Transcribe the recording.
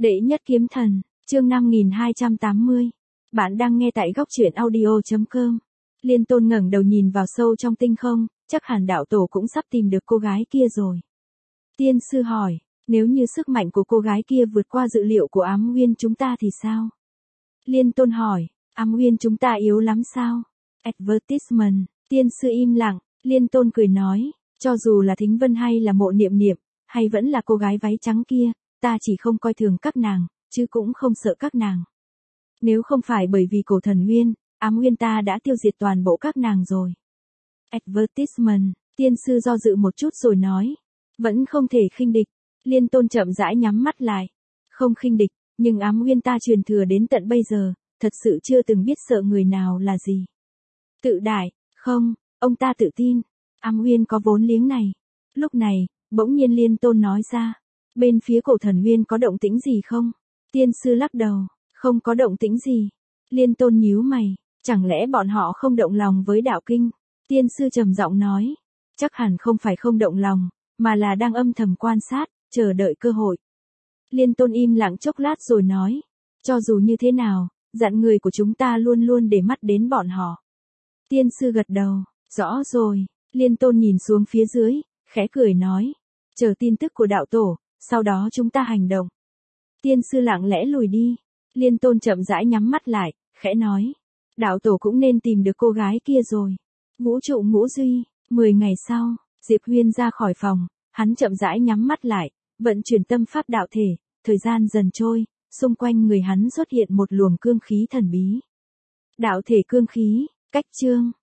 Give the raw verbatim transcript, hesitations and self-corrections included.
Đệ nhất kiếm thần, chương năm nghìn hai trăm tám mươi. Bạn đang nghe tại góc truyện audio chấm com. Liên Tôn ngẩng đầu nhìn vào sâu trong tinh không, chắc hẳn đạo tổ cũng sắp tìm được cô gái kia rồi. Tiên sư hỏi, nếu như sức mạnh của cô gái kia vượt qua dự liệu của Ám Nguyên chúng ta thì sao? Liên Tôn hỏi, Ám Nguyên chúng ta yếu lắm sao? Advertisement, tiên sư im lặng, Liên Tôn cười nói, cho dù là Thính Vân hay là Mộ Niệm Niệm, hay vẫn là cô gái váy trắng kia, ta chỉ không coi thường các nàng, chứ cũng không sợ các nàng. Nếu không phải bởi vì cổ thần nguyên, Ám Nguyên ta đã tiêu diệt toàn bộ các nàng rồi. Advertisement, tiên sư do dự một chút rồi nói, vẫn không thể khinh địch. Liên Tôn chậm rãi nhắm mắt lại, không khinh địch, nhưng Ám Nguyên ta truyền thừa đến tận bây giờ, thật sự chưa từng biết sợ người nào là gì. Tự đại, không, ông ta tự tin, Ám Nguyên có vốn liếng này. Lúc này, bỗng nhiên Liên Tôn nói ra, bên phía cổ thần nguyên có động tĩnh gì không? Tiên sư lắc đầu, không có động tĩnh gì. Liên Tôn nhíu mày, chẳng lẽ bọn họ không động lòng với đạo kinh? Tiên sư trầm giọng nói, chắc hẳn không phải không động lòng, mà là đang âm thầm quan sát, chờ đợi cơ hội. Liên Tôn im lặng chốc lát rồi nói, cho dù như thế nào, dặn người của chúng ta luôn luôn để mắt đến bọn họ. Tiên sư gật đầu, rõ rồi. Liên Tôn nhìn xuống phía dưới, khẽ cười nói, chờ tin tức của đạo tổ, sau đó chúng ta hành động. Tiên sư lặng lẽ lùi đi. Liên Tôn chậm rãi nhắm mắt lại, khẽ nói, đạo tổ cũng nên tìm được cô gái kia rồi. Vũ trụ ngũ duy. Mười ngày sau, Diệp Huyên ra khỏi phòng, hắn chậm rãi nhắm mắt lại, vận chuyển tâm pháp đạo thể, thời gian dần trôi, xung quanh người hắn xuất hiện một luồng cương khí thần bí. Đạo thể cương khí, cách chương.